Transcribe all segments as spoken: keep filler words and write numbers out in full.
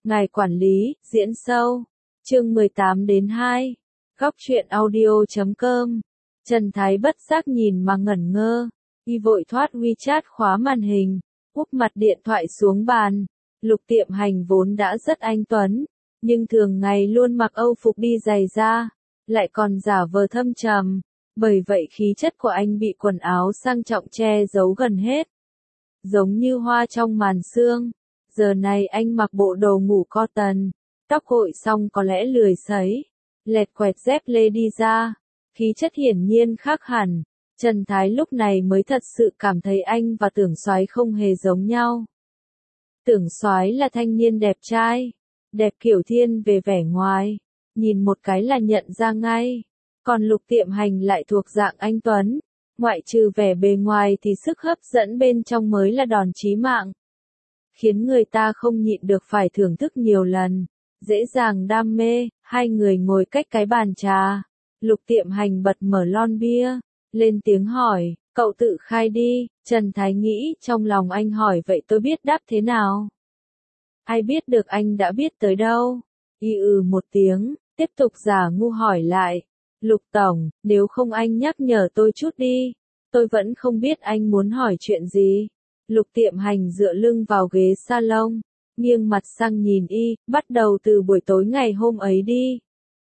Ngài quản lý, diễn sâu. Chương mười tám đến hai. Góc truyện audio chấm com. Trần Thái bất giác nhìn mà ngẩn ngơ. Y vội thoát WeChat khóa màn hình, úp mặt điện thoại xuống bàn. Lục Tiệm Hành vốn đã rất anh tuấn, nhưng thường ngày luôn mặc âu phục đi giày da, lại còn giả vờ thâm trầm. Bởi vậy khí chất của anh bị quần áo sang trọng che giấu gần hết. Giống như hoa trong màn sương. Giờ này anh mặc bộ đồ ngủ cotton, tóc gội xong có lẽ lười sấy, lẹt quẹt dép lê đi ra, khí chất hiển nhiên khác hẳn. Trần Thái lúc này mới thật sự cảm thấy anh và Tưởng Soái không hề giống nhau. Tưởng Soái là thanh niên đẹp trai, đẹp kiểu thiên về vẻ ngoài, nhìn một cái là nhận ra ngay. Còn Lục Tiệm Hành lại thuộc dạng anh tuấn, ngoại trừ vẻ bề ngoài thì sức hấp dẫn bên trong mới là đòn chí mạng, khiến người ta không nhịn được phải thưởng thức nhiều lần, dễ dàng đam mê. Hai người ngồi cách cái bàn trà, Lục Tiệm Hành bật mở lon bia, lên tiếng hỏi, cậu tự khai đi. Trần Thái nghĩ trong lòng anh hỏi vậy tôi biết đáp thế nào. Ai biết được anh đã biết tới đâu. Y ừ một tiếng, tiếp tục giả ngu hỏi lại, Lục Tổng, nếu không anh nhắc nhở tôi chút đi, tôi vẫn không biết anh muốn hỏi chuyện gì. Lục Tiệm Hành dựa lưng vào ghế salon, nghiêng mặt sang nhìn Y, bắt đầu từ buổi tối ngày hôm ấy đi.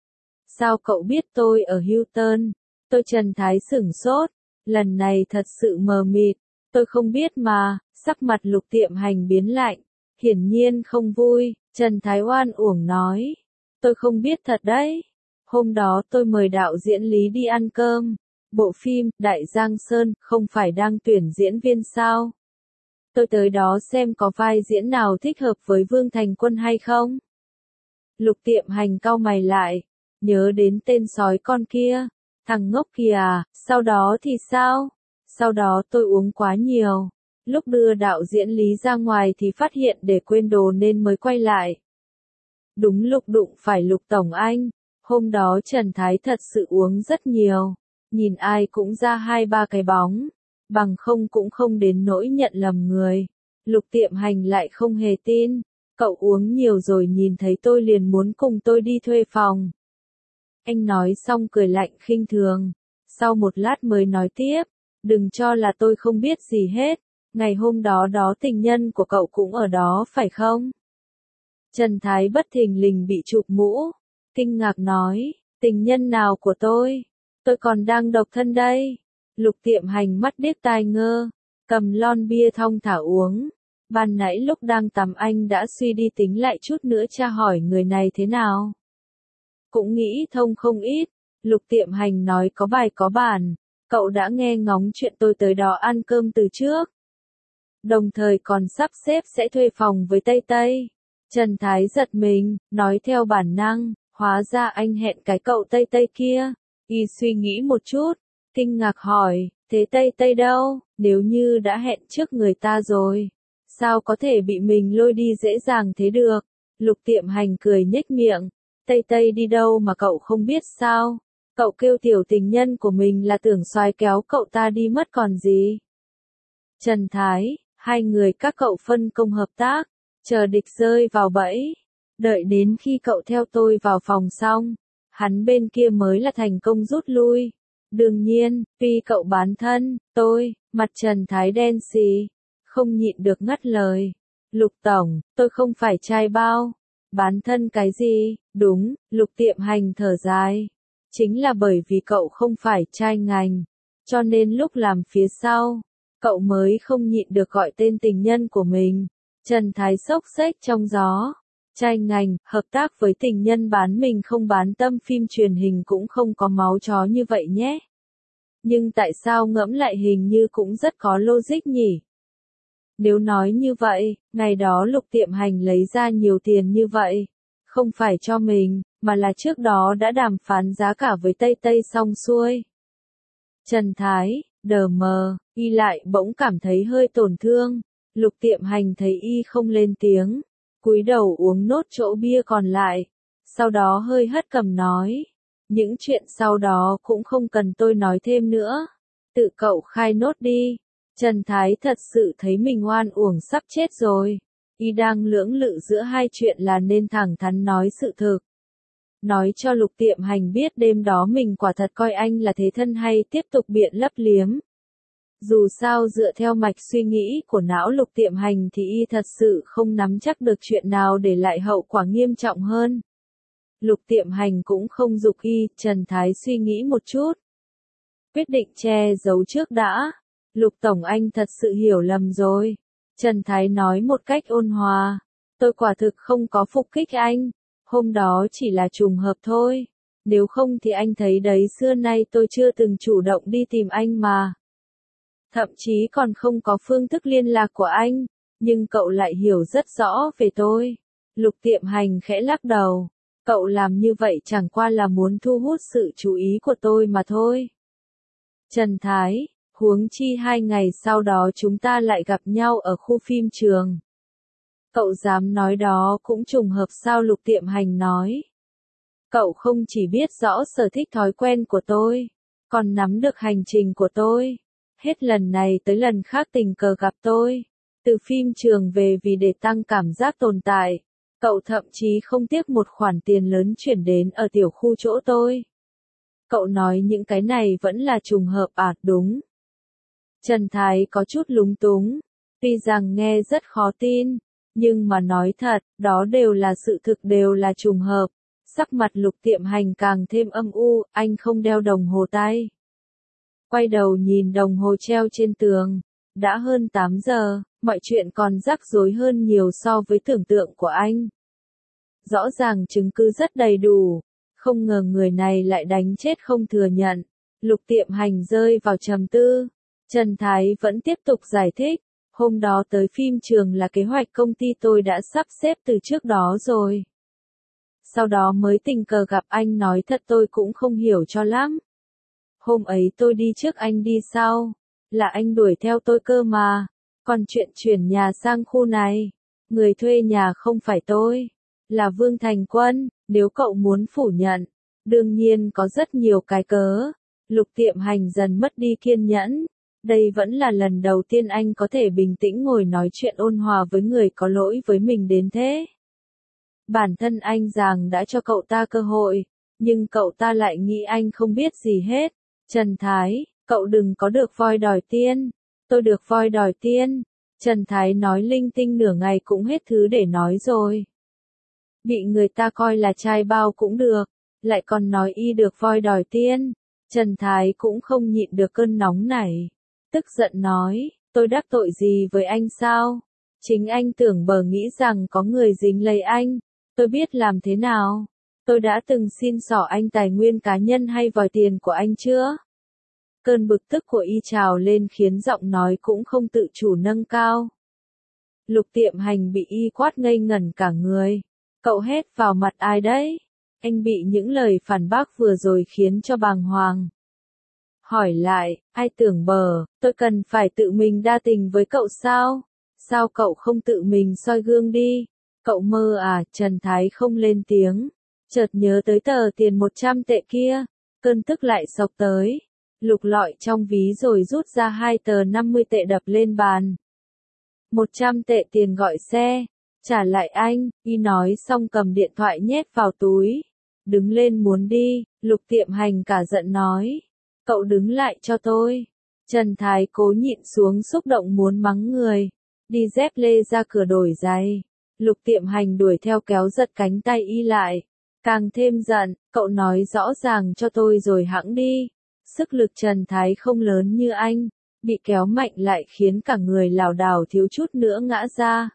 Sao cậu biết tôi ở Hilton? Tôi Trần Thái sửng sốt, lần này thật sự mờ mịt, tôi không biết mà. Sắc mặt Lục Tiệm Hành biến lạnh, hiển nhiên không vui. Trần Thái oan uổng nói, tôi không biết thật đấy. Hôm đó tôi mời đạo diễn Lý đi ăn cơm. Bộ phim Đại Giang Sơn không phải đang tuyển diễn viên sao? Tôi tới đó xem có vai diễn nào thích hợp với Vương Thành Quân hay không? Lục Tiệm Hành cau mày lại, nhớ đến tên sói con kia, thằng ngốc kìa à. Sau đó thì sao? Sau đó tôi uống quá nhiều, lúc đưa đạo diễn Lý ra ngoài thì phát hiện để quên đồ nên mới quay lại. Đúng lúc đụng phải Lục Tổng anh, hôm đó Trần Thái thật sự uống rất nhiều, nhìn ai cũng ra hai ba cái bóng, bằng không cũng không đến nỗi nhận lầm người. Lục Tiệm Hành lại không hề tin, cậu uống nhiều rồi nhìn thấy tôi liền muốn cùng tôi đi thuê phòng. Anh nói xong cười lạnh khinh thường, sau một lát mới nói tiếp, đừng cho là tôi không biết gì hết, ngày hôm đó đó tình nhân của cậu cũng ở đó phải không? Trần Thái bất thình lình bị chụp mũ, kinh ngạc nói, tình nhân nào của tôi? Tôi còn đang độc thân đây. Lục Tiệm Hành mắt điếc tai ngơ, cầm lon bia thong thả uống. Ban nãy lúc đang tắm anh đã suy đi tính lại chút nữa tra hỏi người này thế nào. Cũng nghĩ thông không ít. Lục Tiệm Hành nói có bài có bản, cậu đã nghe ngóng chuyện tôi tới đó ăn cơm từ trước. Đồng thời còn sắp xếp sẽ thuê phòng với Tây Tây. Trần Thái giật mình, nói theo bản năng, hóa ra anh hẹn cái cậu Tây Tây kia. Y suy nghĩ một chút, kinh ngạc hỏi, thế Tây Tây đâu? Nếu như đã hẹn trước người ta rồi, sao có thể bị mình lôi đi dễ dàng thế được? Lục Tiệm Hành cười nhếch miệng, Tây Tây đi đâu mà cậu không biết sao? Cậu kêu tiểu tình nhân của mình là Tưởng Soái kéo cậu ta đi mất còn gì? Trần Thái, hai người các cậu phân công hợp tác, chờ địch rơi vào bẫy. Đợi đến khi cậu theo tôi vào phòng xong, hắn bên kia mới là thành công rút lui. Đương nhiên, vì cậu bán thân, tôi, mặt Trần Thái đen xì, không nhịn được ngắt lời. Lục Tổng, tôi không phải trai bao. Bán thân cái gì? Đúng, Lục Tiệm Hành thở dài. Chính là bởi vì cậu không phải trai ngành, cho nên lúc làm phía sau, cậu mới không nhịn được gọi tên tình nhân của mình. Trần Thái xốc xếch trong gió. Trai ngành, hợp tác với tình nhân bán mình không bán tâm phim truyền hình cũng không có máu chó như vậy nhé. Nhưng tại sao ngẫm lại hình như cũng rất có logic nhỉ? Nếu nói như vậy, ngày đó Lục Tiệm Hành lấy ra nhiều tiền như vậy, không phải cho mình, mà là trước đó đã đàm phán giá cả với Tây Tây xong xuôi. Trần Thái, đờ mờ, Y lại bỗng cảm thấy hơi tổn thương. Lục Tiệm Hành thấy Y không lên tiếng, cúi đầu uống nốt chỗ bia còn lại, sau đó hơi hất cằm nói, những chuyện sau đó cũng không cần tôi nói thêm nữa, tự cậu khai nốt đi. Trần Thái thật sự thấy mình oan uổng sắp chết rồi, Y đang lưỡng lự giữa hai chuyện là nên thẳng thắn nói sự thực. Nói cho Lục Tiệm Hành biết đêm đó mình quả thật coi anh là thế thân hay tiếp tục biện lấp liếm. Dù sao dựa theo mạch suy nghĩ của não Lục Tiệm Hành thì y thật sự không nắm chắc được chuyện nào để lại hậu quả nghiêm trọng hơn. Lục Tiệm Hành cũng không giục y, Trần Thái suy nghĩ một chút. Quyết định che giấu trước đã. Lục Tổng anh thật sự hiểu lầm rồi. Trần Thái nói một cách ôn hòa. Tôi quả thực không có phục kích anh. Hôm đó chỉ là trùng hợp thôi. Nếu không thì anh thấy đấy, xưa nay tôi chưa từng chủ động đi tìm anh mà. Thậm chí còn không có phương thức liên lạc của anh. Nhưng cậu lại hiểu rất rõ về tôi. Lục Tiệm Hành khẽ lắc đầu. Cậu làm như vậy chẳng qua là muốn thu hút sự chú ý của tôi mà thôi. Trần Thái, huống chi hai ngày sau đó chúng ta lại gặp nhau ở khu phim trường. Cậu dám nói đó cũng trùng hợp sao? Lục Tiệm Hành nói. Cậu không chỉ biết rõ sở thích thói quen của tôi, còn nắm được hành trình của tôi. Hết lần này tới lần khác tình cờ gặp tôi. Từ phim trường về vì để tăng cảm giác tồn tại. Cậu thậm chí không tiếc một khoản tiền lớn chuyển đến ở tiểu khu chỗ tôi. Cậu nói những cái này vẫn là trùng hợp à? Đúng. Trần Thái có chút lúng túng. Tuy rằng nghe rất khó tin. Nhưng mà nói thật, đó đều là sự thực, đều là trùng hợp. Sắc mặt Lục Tiệm Hành càng thêm âm u, anh không đeo đồng hồ tay. Quay đầu nhìn đồng hồ treo trên tường. Đã hơn tám giờ, mọi chuyện còn rắc rối hơn nhiều so với tưởng tượng của anh. Rõ ràng chứng cứ rất đầy đủ. Không ngờ người này lại đánh chết không thừa nhận. Lục Tiệm Hành rơi vào trầm tư. Trần Thái vẫn tiếp tục giải thích. Hôm đó tới phim trường là kế hoạch công ty tôi đã sắp xếp từ trước đó rồi. Sau đó mới tình cờ gặp anh, nói thật tôi cũng không hiểu cho lắm. Hôm ấy tôi đi trước anh đi sau. Là anh đuổi theo tôi cơ mà. Còn chuyện chuyển nhà sang khu này, người thuê nhà không phải tôi, là Vương Thành Quân. Nếu cậu muốn phủ nhận, đương nhiên có rất nhiều cái cớ. Lục Tiệm Hành dần mất đi kiên nhẫn. Đây vẫn là lần đầu tiên anh có thể bình tĩnh ngồi nói chuyện ôn hòa với người có lỗi với mình đến thế. Bản thân anh Giàng đã cho cậu ta cơ hội, nhưng cậu ta lại nghĩ anh không biết gì hết. Trần Thái, cậu đừng có được voi đòi tiên. Tôi được voi đòi tiên. Trần Thái nói linh tinh nửa ngày cũng hết thứ để nói rồi. Bị người ta coi là trai bao cũng được, lại còn nói y được voi đòi tiên. Trần Thái cũng không nhịn được cơn nóng nảy. Tức giận nói, tôi đắc tội gì với anh sao? Chính anh tưởng bờ nghĩ rằng có người dính lấy anh. Tôi biết làm thế nào. Tôi đã từng xin xỏ anh tài nguyên cá nhân hay vòi tiền của anh chưa? Cơn bực tức của y trào lên khiến giọng nói cũng không tự chủ nâng cao. Lục Tiệm Hành bị y quát ngây ngẩn cả người. Cậu hét vào mặt ai đấy? Anh bị những lời phản bác vừa rồi khiến cho bàng hoàng. Hỏi lại, ai tưởng bờ, tôi cần phải tự mình đa tình với cậu sao? Sao cậu không tự mình soi gương đi? Cậu mơ à? Trần Thái không lên tiếng. Chợt nhớ tới tờ tiền một trăm tệ kia. Cơn tức lại xộc tới. Lục lọi trong ví rồi rút ra hai tờ năm mươi tệ đập lên bàn. một trăm tệ tiền gọi xe. Trả lại anh, y nói xong cầm điện thoại nhét vào túi. Đứng lên muốn đi, Lục Tiệm Hành cả giận nói. Cậu đứng lại cho tôi. Trần Thái cố nhịn xuống xúc động muốn mắng người. Đi dép lê ra cửa đổi giày. Lục Tiệm Hành đuổi theo kéo giật cánh tay y lại. Càng thêm giận, cậu nói rõ ràng cho tôi rồi hẵng đi. Sức lực Trần Thái không lớn như anh. Bị kéo mạnh lại khiến cả người lảo đảo thiếu chút nữa ngã ra.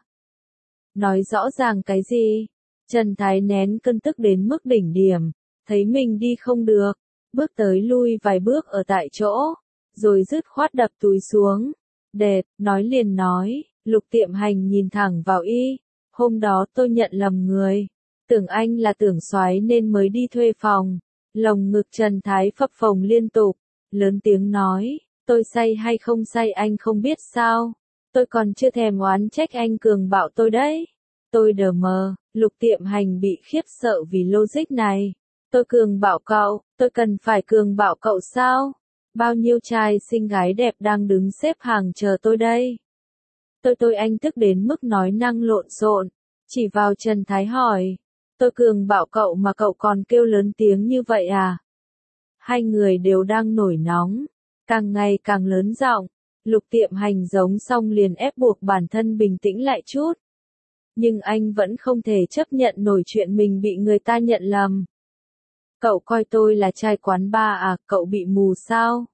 Nói rõ ràng cái gì? Trần Thái nén cơn tức đến mức đỉnh điểm. Thấy mình đi không được. Bước tới lui vài bước ở tại chỗ. Rồi dứt khoát đập túi xuống. Đệt, nói liền nói. Lục Tiệm Hành nhìn thẳng vào y. Hôm đó tôi nhận lầm người. Tưởng anh là tưởng soái nên mới đi thuê phòng. Lồng ngực Trần Thái phập phồng liên tục. Lớn tiếng nói. Tôi say hay không say anh không biết sao. Tôi còn chưa thèm oán trách anh cường bạo tôi đấy. Tôi đờ mờ. Lục Tiệm Hành bị khiếp sợ vì logic này. Tôi cường bạo cậu. Tôi cần phải cường bạo cậu sao? Bao nhiêu trai xinh gái đẹp đang đứng xếp hàng chờ tôi đây. Tôi tôi anh tức đến mức nói năng lộn xộn, chỉ vào Trần Thái hỏi. Tôi cường bạo cậu mà cậu còn kêu lớn tiếng như vậy à? Hai người đều đang nổi nóng, càng ngày càng lớn giọng. Lục Tiệm Hành giống xong liền ép buộc bản thân bình tĩnh lại chút. Nhưng anh vẫn không thể chấp nhận nổi chuyện mình bị người ta nhận lầm. Cậu coi tôi là trai quán bar à, cậu bị mù sao?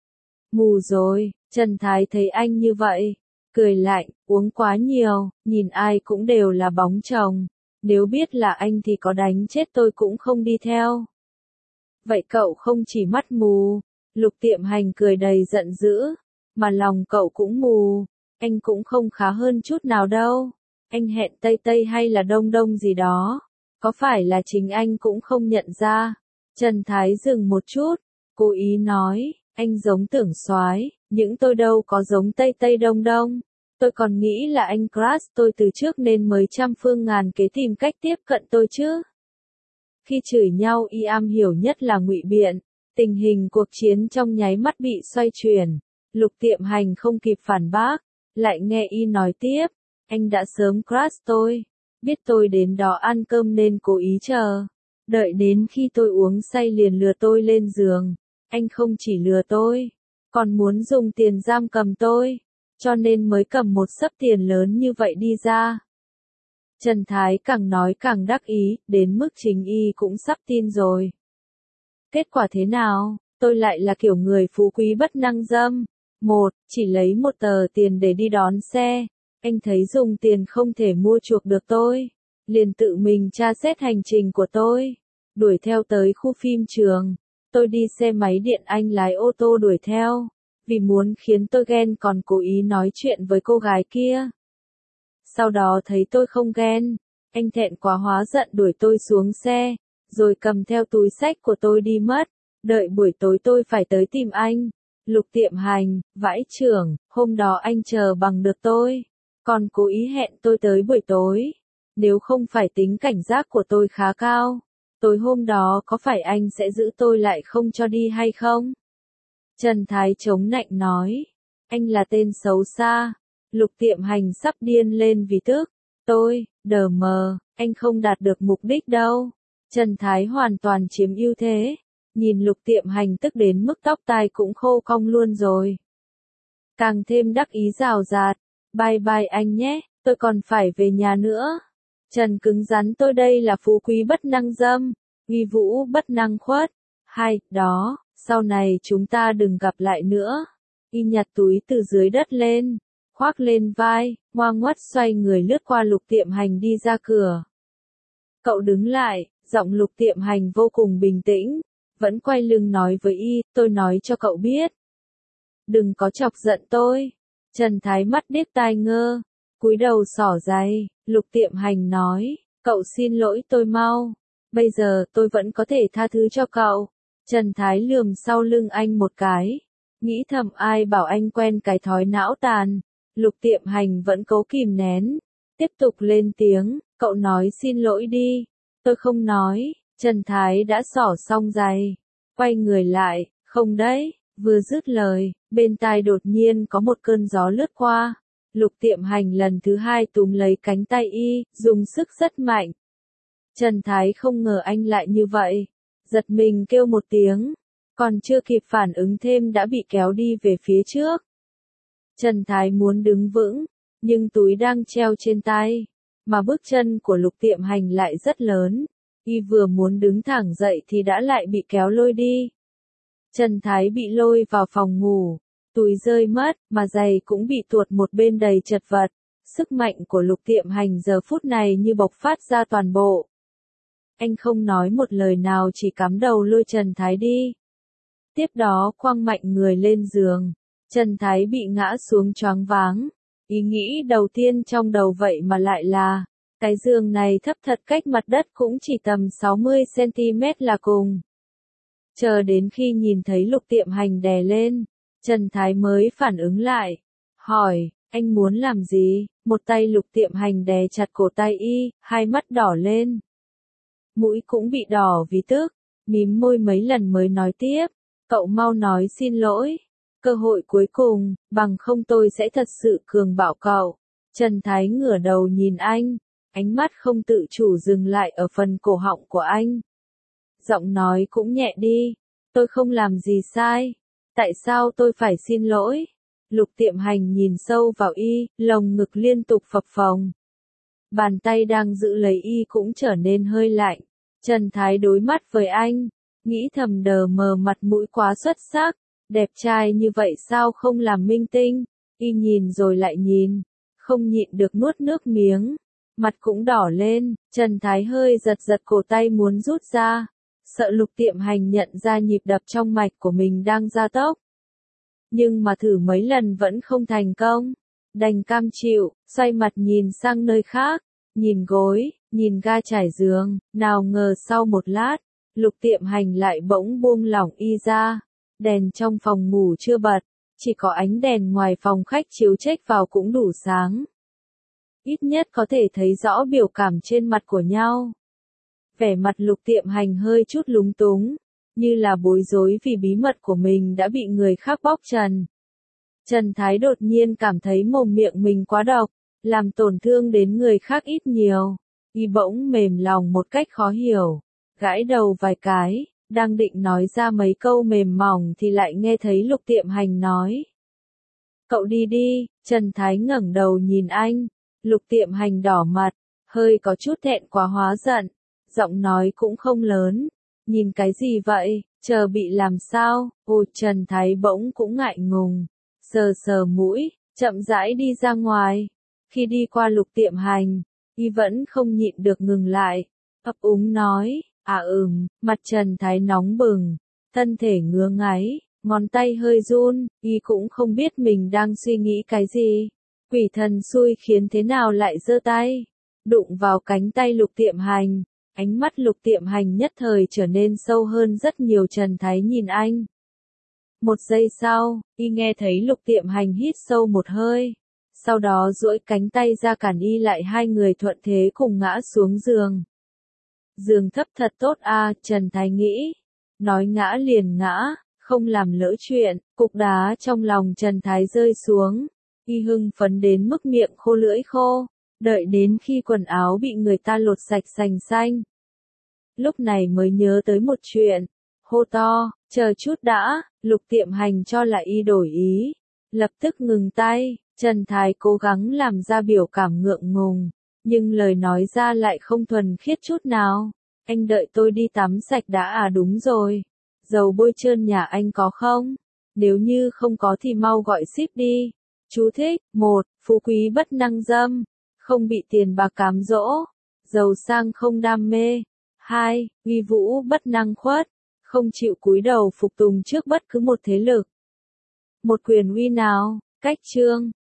Mù rồi, Trần Thái thấy anh như vậy, cười lạnh, uống quá nhiều, nhìn ai cũng đều là bóng chồng. Nếu biết là anh thì có đánh chết tôi cũng không đi theo. Vậy cậu không chỉ mắt mù, Lục Tiệm Hành cười đầy giận dữ, mà lòng cậu cũng mù, anh cũng không khá hơn chút nào đâu. Anh hẹn Tây Tây hay là Đông Đông gì đó, có phải là chính anh cũng không nhận ra. Trần Thái dừng một chút, cố ý nói, anh giống Tưởng Soái, những tôi đâu có giống Tây Tây Đông Đông. Tôi còn nghĩ là anh crush tôi từ trước nên mới trăm phương ngàn kế tìm cách tiếp cận tôi chứ. Khi chửi nhau y am hiểu nhất là ngụy biện, tình hình cuộc chiến trong nháy mắt bị xoay chuyển. Lục Tiệm Hành không kịp phản bác, lại nghe y nói tiếp, anh đã sớm crush tôi, biết tôi đến đó ăn cơm nên cố ý chờ, đợi đến khi tôi uống say liền lừa tôi lên giường, anh không chỉ lừa tôi, còn muốn dùng tiền giam cầm tôi, cho nên mới cầm một xấp tiền lớn như vậy đi ra. Trần Thái càng nói càng đắc ý, đến mức chính y cũng sắp tin rồi. Kết quả thế nào? Tôi lại là kiểu người phú quý bất năng dâm. Một, chỉ lấy một tờ tiền để đi đón xe. Anh thấy dùng tiền không thể mua chuộc được tôi. Liền tự mình tra xét hành trình của tôi. Đuổi theo tới khu phim trường. Tôi đi xe máy điện, anh lái ô tô đuổi theo. Vì muốn khiến tôi ghen còn cố ý nói chuyện với cô gái kia. Sau đó thấy tôi không ghen. Anh thẹn quá hóa giận đuổi tôi xuống xe. Rồi cầm theo túi xách của tôi đi mất. Đợi buổi tối tôi phải tới tìm anh. Lục Tiệm Hành, vãi chưởng, hôm đó anh chờ bằng được tôi. Còn cố ý hẹn tôi tới buổi tối. Nếu không phải tính cảnh giác của tôi khá cao. Tối hôm đó có phải anh sẽ giữ tôi lại không cho đi hay không? Trần Thái chống nạnh nói. Anh là tên xấu xa. Lục Tiệm Hành sắp điên lên vì tức. Tôi, đờ mờ, anh không đạt được mục đích đâu. Trần Thái hoàn toàn chiếm ưu thế. Nhìn Lục Tiệm Hành tức đến mức tóc tai cũng khô cong luôn rồi. Càng thêm đắc ý rào rạt. Bye bye anh nhé, tôi còn phải về nhà nữa. Trần cứng rắn, tôi đây là phú quý bất năng dâm, uy vũ bất năng khuất. Hay, đó, sau này chúng ta đừng gặp lại nữa. Y nhặt túi từ dưới đất lên, khoác lên vai, ngoan ngoắt xoay người lướt qua Lục Tiệm Hành đi ra cửa. Cậu đứng lại, giọng Lục Tiệm Hành vô cùng bình tĩnh, vẫn quay lưng nói với y, tôi nói cho cậu biết. Đừng có chọc giận tôi. Trần Thái mắt điếc tai ngơ, cúi đầu xỏ giày. Lục Tiệm Hành nói, cậu xin lỗi tôi mau. Bây giờ tôi vẫn có thể tha thứ cho cậu. Trần Thái lườm sau lưng anh một cái. Nghĩ thầm ai bảo anh quen cái thói não tàn. Lục Tiệm Hành vẫn cố kìm nén. Tiếp tục lên tiếng, cậu nói xin lỗi đi. Tôi không nói. Trần Thái đã xỏ xong giày. Quay người lại, không đấy. Vừa dứt lời, bên tai đột nhiên có một cơn gió lướt qua. Lục Tiệm Hành lần thứ hai túm lấy cánh tay y, dùng sức rất mạnh. Trần Thái không ngờ anh lại như vậy. Giật mình kêu một tiếng. Còn chưa kịp phản ứng thêm đã bị kéo đi về phía trước. Trần Thái muốn đứng vững, nhưng túi đang treo trên tay. Mà bước chân của Lục Tiệm Hành lại rất lớn. Y vừa muốn đứng thẳng dậy thì đã lại bị kéo lôi đi. Trần Thái bị lôi vào phòng ngủ, túi rơi mất, mà giày cũng bị tuột một bên đầy chật vật. Sức mạnh của Lục Tiệm Hành giờ phút này như bộc phát ra toàn bộ. Anh không nói một lời nào, chỉ cắm đầu lôi Trần Thái đi. Tiếp đó quăng mạnh người lên giường. Trần Thái bị ngã xuống choáng váng. Ý nghĩ đầu tiên trong đầu vậy mà lại là, cái giường này thấp thật, cách mặt đất cũng chỉ tầm sáu mươi xăng ti mét là cùng. Chờ đến khi nhìn thấy Lục Tiệm Hành đè lên, Trần Thái mới phản ứng lại. Hỏi, anh muốn làm gì? Một tay Lục Tiệm Hành đè chặt cổ tay y, hai mắt đỏ lên. Mũi cũng bị đỏ vì tức, mím môi mấy lần mới nói tiếp. Cậu mau nói xin lỗi. Cơ hội cuối cùng, bằng không tôi sẽ thật sự cường bạo cậu. Trần Thái ngửa đầu nhìn anh, ánh mắt không tự chủ dừng lại ở phần cổ họng của anh. Giọng nói cũng nhẹ đi, tôi không làm gì sai, tại sao tôi phải xin lỗi? Lục Tiệm Hành nhìn sâu vào y, lồng ngực liên tục phập phồng. Bàn tay đang giữ lấy y cũng trở nên hơi lạnh. Trần Thái đối mắt với anh, nghĩ thầm đờ mờ mặt mũi quá xuất sắc, đẹp trai như vậy sao không làm minh tinh? Y nhìn rồi lại nhìn, không nhịn được nuốt nước miếng, mặt cũng đỏ lên. Trần Thái hơi giật giật cổ tay muốn rút ra, sợ Lục Tiệm Hành nhận ra nhịp đập trong mạch của mình đang gia tốc. Nhưng mà thử mấy lần vẫn không thành công, đành cam chịu, xoay mặt nhìn sang nơi khác, nhìn gối, nhìn ga trải giường, nào ngờ sau một lát, Lục Tiệm Hành lại bỗng buông lỏng y ra, đèn trong phòng ngủ chưa bật, chỉ có ánh đèn ngoài phòng khách chiếu chếch vào cũng đủ sáng. Ít nhất có thể thấy rõ biểu cảm trên mặt của nhau. Vẻ mặt Lục Tiệm Hành hơi chút lúng túng, như là bối rối vì bí mật của mình đã bị người khác bóc trần. Trần Thái đột nhiên cảm thấy mồm miệng mình quá độc, làm tổn thương đến người khác ít nhiều. Y bỗng mềm lòng một cách khó hiểu, gãi đầu vài cái, đang định nói ra mấy câu mềm mỏng thì lại nghe thấy Lục Tiệm Hành nói. Cậu đi đi. Trần Thái ngẩng đầu nhìn anh, Lục Tiệm Hành đỏ mặt, hơi có chút thẹn quá hóa giận, giọng nói cũng không lớn. Nhìn cái gì vậy, chờ bị làm sao? Ôi, Trần Thái bỗng cũng ngại ngùng, sờ sờ mũi, chậm rãi đi ra ngoài. Khi đi qua Lục Tiệm Hành, y vẫn không nhịn được ngừng lại, ấp úng nói, à ừm, mặt Trần Thái nóng bừng, thân thể ngứa ngáy, ngón tay hơi run, y cũng không biết mình đang suy nghĩ cái gì. Quỷ thần xui khiến thế nào lại giơ tay, đụng vào cánh tay Lục Tiệm Hành. Ánh mắt Lục Tiệm Hành nhất thời trở nên sâu hơn rất nhiều. Trần Thái nhìn anh. Một giây sau, y nghe thấy Lục Tiệm Hành hít sâu một hơi, sau đó duỗi cánh tay ra cản y lại, hai người thuận thế cùng ngã xuống giường. Giường thấp thật tốt à, Trần Thái nghĩ. Nói ngã liền ngã, không làm lỡ chuyện. Cục đá trong lòng Trần Thái rơi xuống, y hưng phấn đến mức miệng khô lưỡi khô, đợi đến khi quần áo bị người ta lột sạch sành xanh. Lúc này mới nhớ tới một chuyện, hô to, chờ chút đã. Lục Tiệm Hành cho là y đổi ý, lập tức ngừng tay. Trần Thái cố gắng làm ra biểu cảm ngượng ngùng, nhưng lời nói ra lại không thuần khiết chút nào. Anh đợi tôi đi tắm sạch đã à? Đúng rồi, dầu bôi trơn nhà anh có không? Nếu như không có thì mau gọi ship đi. Chú thích: một. Phú quý bất năng dâm, không bị tiền bạc cám dỗ, giàu sang không đam mê. Hai. Uy vũ bất năng khuất, không chịu cúi đầu phục tùng trước bất cứ một thế lực, một quyền uy nào. Cách chương